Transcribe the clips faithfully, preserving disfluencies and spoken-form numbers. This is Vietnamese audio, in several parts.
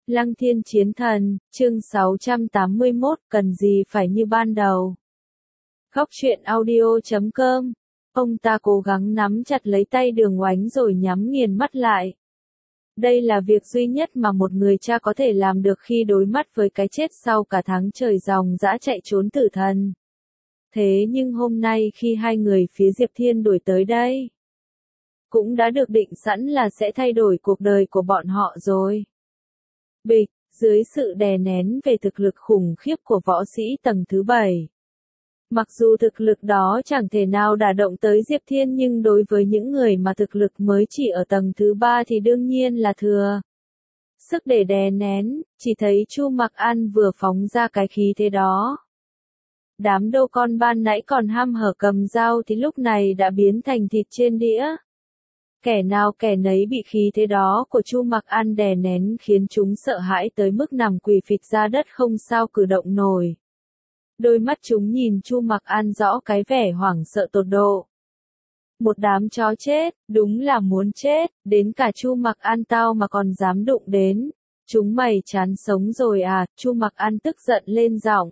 Lăng Thiên Chiến Thần, chương sáu trăm tám mươi mốt, cần gì phải như ban đầu. Góc truyện audio chấm com. Ông ta cố gắng nắm chặt lấy tay Đường Oánh rồi nhắm nghiền mắt lại. Đây là việc duy nhất mà một người cha có thể làm được khi đối mắt với cái chết sau cả tháng trời ròng rã chạy trốn tử thần. Thế nhưng hôm nay khi hai người phía Diệp Thiên đuổi tới đây, cũng đã được định sẵn là sẽ thay đổi cuộc đời của bọn họ rồi. Bịch, dưới sự đè nén về thực lực khủng khiếp của võ sĩ tầng thứ bảy. Mặc dù thực lực đó chẳng thể nào đả động tới Diệp Thiên nhưng đối với những người mà thực lực mới chỉ ở tầng thứ ba thì đương nhiên là thừa sức để đè nén, chỉ thấy Chu Mặc An vừa phóng ra cái khí thế đó. Đám đô con ban nãy còn ham hở cầm dao thì lúc này đã biến thành thịt trên đĩa. Kẻ nào kẻ nấy bị khí thế đó của Chu Mặc An đè nén khiến chúng sợ hãi tới mức nằm quỳ phịch ra đất không sao cử động nổi. Đôi mắt chúng nhìn Chu Mặc An rõ cái vẻ hoảng sợ tột độ. Một đám chó chết, đúng là muốn chết, đến cả Chu Mặc An tao mà còn dám đụng đến. Chúng mày chán sống rồi à, Chu Mặc An tức giận lên giọng.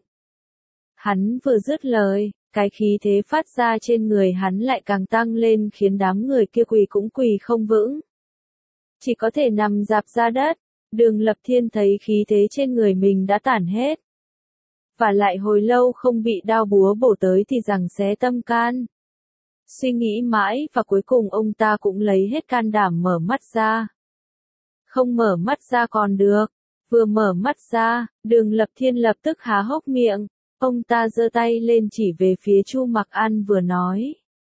Hắn vừa dứt lời, cái khí thế phát ra trên người hắn lại càng tăng lên khiến đám người kia quỳ cũng quỳ không vững. Chỉ có thể nằm rạp ra đất. Đường Lập Thiên thấy khí thế trên người mình đã tản hết. Và lại hồi lâu không bị đao búa bổ tới thì rằng xé tâm can. Suy nghĩ mãi và cuối cùng ông ta cũng lấy hết can đảm mở mắt ra. Không mở mắt ra còn được. Vừa mở mắt ra, Đường Lập Thiên lập tức há hốc miệng. Ông ta giơ tay lên chỉ về phía Chu Mặc An vừa nói.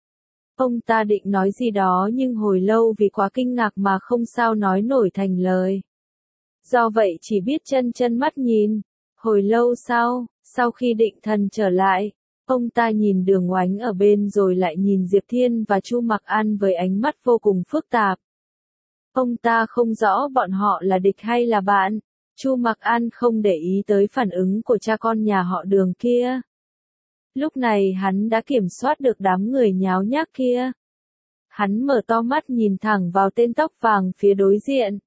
Ông ta định nói gì đó nhưng hồi lâu vì quá kinh ngạc mà không sao nói nổi thành lời. Do vậy chỉ biết chân chân mắt nhìn. Hồi lâu sau, sau khi định thần trở lại, ông ta nhìn Đường Oánh ở bên rồi lại nhìn Diệp Thiên và Chu Mặc An với ánh mắt vô cùng phức tạp. Ông ta không rõ bọn họ là địch hay là bạn. Chu Mặc An không để ý tới phản ứng của cha con nhà họ Đường kia. Lúc này hắn đã kiểm soát được đám người nháo nhác kia. Hắn mở to mắt nhìn thẳng vào tên tóc vàng phía đối diện.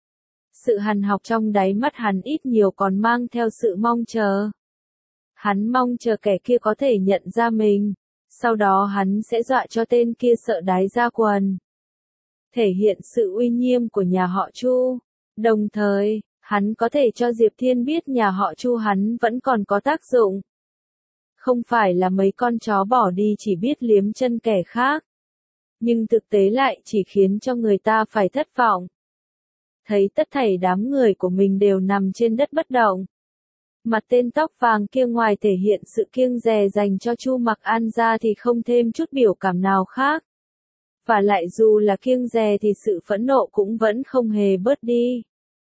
Sự hằn học trong đáy mắt hắn ít nhiều còn mang theo sự mong chờ. Hắn mong chờ kẻ kia có thể nhận ra mình. Sau đó hắn sẽ dọa cho tên kia sợ đái ra quần. Thể hiện sự uy nghiêm của nhà họ Chu. Đồng thời, hắn có thể cho Diệp Thiên biết nhà họ Chu hắn vẫn còn có tác dụng. Không phải là mấy con chó bỏ đi chỉ biết liếm chân kẻ khác. Nhưng thực tế lại chỉ khiến cho người ta phải thất vọng. Thấy tất thảy đám người của mình đều nằm trên đất bất động. Mặt tên tóc vàng kia ngoài thể hiện sự kiêng dè dành cho Chu Mặc An ra thì không thêm chút biểu cảm nào khác. Và lại dù là kiêng dè thì sự phẫn nộ cũng vẫn không hề bớt đi.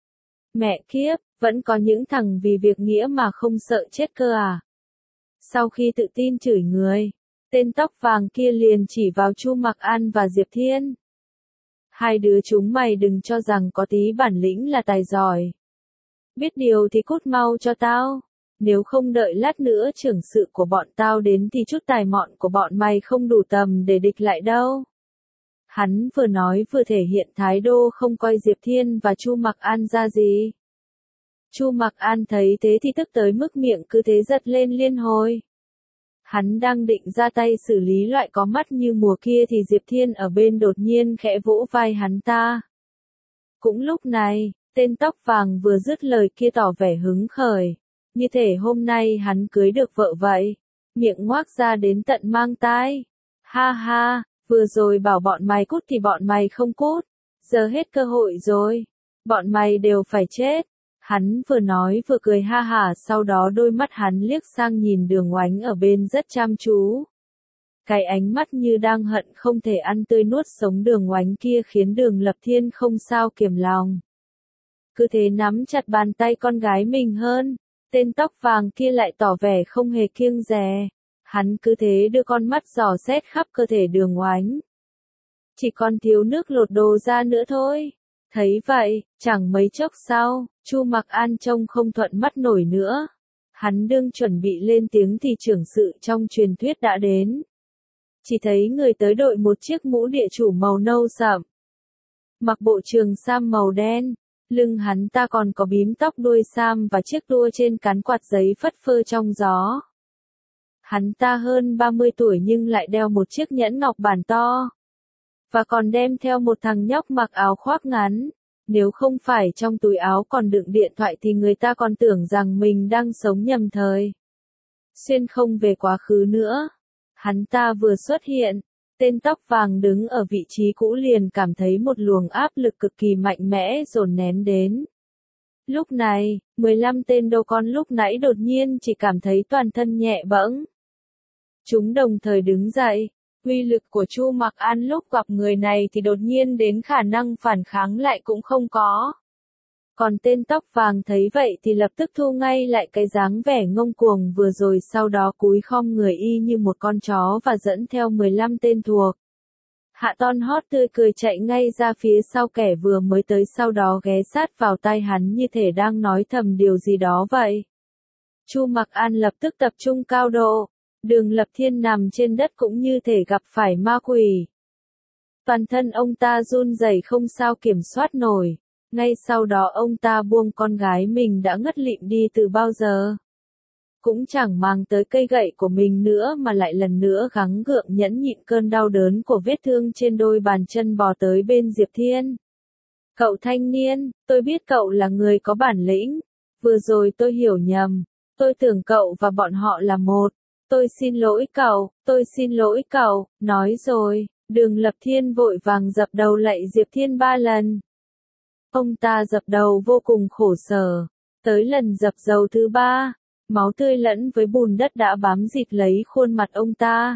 Mẹ kiếp, vẫn có những thằng vì việc nghĩa mà không sợ chết cơ à. Sau khi tự tin chửi người, tên tóc vàng kia liền chỉ vào Chu Mặc An và Diệp Thiên. Hai đứa chúng mày đừng cho rằng có tí bản lĩnh là tài giỏi. Biết điều thì cút mau cho tao. Nếu không đợi lát nữa trưởng sự của bọn tao đến thì chút tài mọn của bọn mày không đủ tầm để địch lại đâu. Hắn vừa nói vừa thể hiện thái độ không coi Diệp Thiên và Chu Mặc An ra gì. Chu Mặc An thấy thế thì tức tới mức miệng cứ thế giật lên liên hồi. Hắn đang định ra tay xử lý loại có mắt như mùa kia thì Diệp Thiên ở bên đột nhiên khẽ vỗ vai hắn ta. Cũng lúc này, tên tóc vàng vừa dứt lời kia tỏ vẻ hứng khởi. Như thể hôm nay hắn cưới được vợ vậy. Miệng ngoác ra đến tận mang tai. Ha ha, vừa rồi bảo bọn mày cút thì bọn mày không cút. Giờ hết cơ hội rồi. Bọn mày đều phải chết. Hắn vừa nói vừa cười ha hả, sau đó đôi mắt hắn liếc sang nhìn Đường Oánh ở bên rất chăm chú. Cái ánh mắt như đang hận không thể ăn tươi nuốt sống Đường Oánh kia khiến Đường Lập Thiên không sao kiềm lòng. Cứ thế nắm chặt bàn tay con gái mình hơn, tên tóc vàng kia lại tỏ vẻ không hề kiêng dè. Hắn cứ thế đưa con mắt dò xét khắp cơ thể Đường Oánh. Chỉ còn thiếu nước lột đồ ra nữa thôi. Thấy vậy, chẳng mấy chốc sau, Chu Mặc An trông không thuận mắt nổi nữa. Hắn đương chuẩn bị lên tiếng thì trưởng sự trong truyền thuyết đã đến. Chỉ thấy người tới đội một chiếc mũ địa chủ màu nâu sậm. Mặc bộ trường sam màu đen, Lưng hắn ta còn có bím tóc đuôi sam và chiếc đua trên cán quạt giấy phất phơ trong gió. Hắn ta hơn ba mươi tuổi nhưng lại đeo một chiếc nhẫn ngọc bản to. Và còn đem theo một thằng nhóc mặc áo khoác ngắn. Nếu không phải trong túi áo còn đựng điện thoại thì người ta còn tưởng rằng mình đang sống nhầm thời. Xuyên không về quá khứ nữa. Hắn ta vừa xuất hiện, tên tóc vàng đứng ở vị trí cũ liền cảm thấy một luồng áp lực cực kỳ mạnh mẽ dồn nén đến. Lúc này, mười lăm tên đô con lúc nãy đột nhiên chỉ cảm thấy toàn thân nhẹ bẫng. Chúng đồng thời đứng dậy. Uy lực của Chu Mặc An lúc gặp người này thì đột nhiên đến khả năng phản kháng lại cũng không có. Còn tên tóc vàng thấy vậy thì lập tức thu ngay lại cái dáng vẻ ngông cuồng vừa rồi, sau đó cúi khom người y như một con chó và dẫn theo mười lăm tên thuộc. Hạ Ton hót tươi cười chạy ngay ra phía sau kẻ vừa mới tới, sau đó ghé sát vào tai hắn như thể đang nói thầm điều gì đó vậy. Chu Mặc An lập tức tập trung cao độ. Đường Lập Thiên nằm trên đất cũng như thể gặp phải ma quỷ. Toàn thân ông ta run rẩy không sao kiểm soát nổi. Ngay sau đó ông ta buông con gái mình đã ngất lịm đi từ bao giờ. Cũng chẳng mang tới cây gậy của mình nữa mà lại lần nữa gắng gượng nhẫn nhịn cơn đau đớn của vết thương trên đôi bàn chân bò tới bên Diệp Thiên. Cậu thanh niên, tôi biết cậu là người có bản lĩnh. Vừa rồi tôi hiểu nhầm. Tôi tưởng cậu và bọn họ là một. Tôi xin lỗi cậu, tôi xin lỗi cậu, nói rồi, Đường Lập Thiên vội vàng dập đầu lạy Diệp Thiên ba lần. Ông ta dập đầu vô cùng khổ sở, tới lần dập dầu thứ ba, máu tươi lẫn với bùn đất đã bám dịt lấy khuôn mặt ông ta.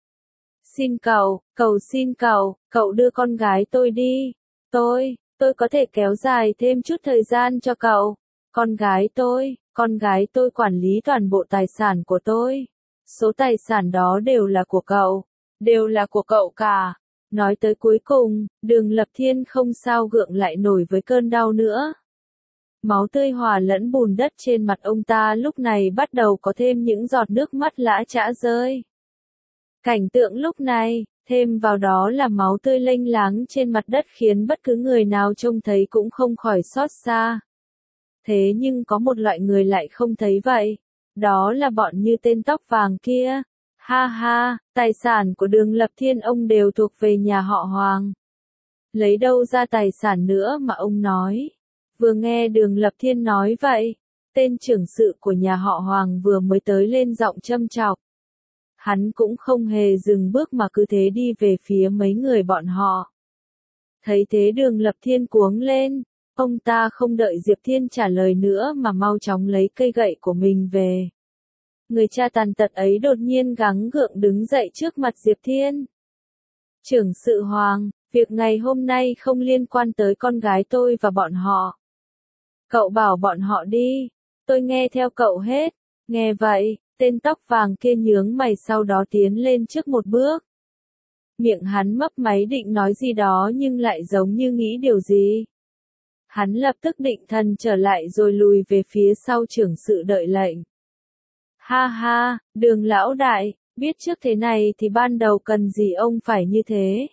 Xin cậu, cầu xin cậu, cậu đưa con gái tôi đi, tôi, tôi có thể kéo dài thêm chút thời gian cho cậu, con gái tôi, con gái tôi quản lý toàn bộ tài sản của tôi. Số tài sản đó đều là của cậu, đều là của cậu cả. Nói tới cuối cùng, Đường Lập Thiên không sao gượng lại nổi với cơn đau nữa. Máu tươi hòa lẫn bùn đất trên mặt ông ta lúc này bắt đầu có thêm những giọt nước mắt lã chã rơi. Cảnh tượng lúc này, thêm vào đó là máu tươi lênh láng trên mặt đất khiến bất cứ người nào trông thấy cũng không khỏi xót xa. Thế nhưng có một loại người lại không thấy vậy. Đó là bọn như tên tóc vàng kia. Ha ha, tài sản của Đường Lập Thiên ông đều thuộc về nhà họ Hoàng. Lấy đâu ra tài sản nữa mà ông nói. Vừa nghe Đường Lập Thiên nói vậy, tên trưởng sự của nhà họ Hoàng vừa mới tới lên giọng châm chọc. Hắn cũng không hề dừng bước mà cứ thế đi về phía mấy người bọn họ. Thấy thế Đường Lập Thiên cuống lên. Ông ta không đợi Diệp Thiên trả lời nữa mà mau chóng lấy cây gậy của mình về. Người cha tàn tật ấy đột nhiên gắng gượng đứng dậy trước mặt Diệp Thiên. Trưởng sự Hoàng, việc ngày hôm nay không liên quan tới con gái tôi và bọn họ. Cậu bảo bọn họ đi, tôi nghe theo cậu hết. Nghe vậy, tên tóc vàng kia nhướng mày sau đó tiến lên trước một bước. Miệng hắn mấp máy định nói gì đó nhưng lại giống như nghĩ điều gì. Hắn lập tức định thần trở lại rồi lùi về phía sau trưởng sự đợi lệnh. Ha ha, Đường lão đại, biết trước thế này thì ban đầu cần gì ông phải như thế.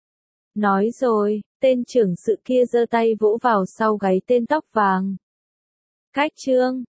Nói rồi, tên trưởng sự kia giơ tay vỗ vào sau gáy tên tóc vàng. Cách chương